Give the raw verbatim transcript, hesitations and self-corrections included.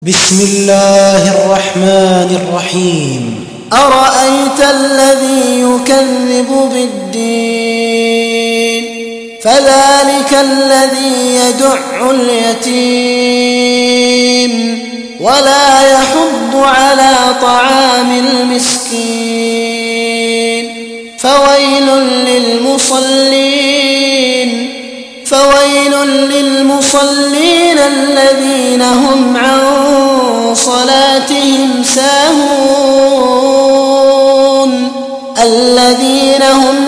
بسم الله الرحمن الرحيم. أرأيت الذي يكذب بالدين فذلك الذي يدع اليتيم ولا يحض على طعام المسكين فويل للمصلين فويل للمصلين الذين هم عن صلاتهم ساهون الذين هم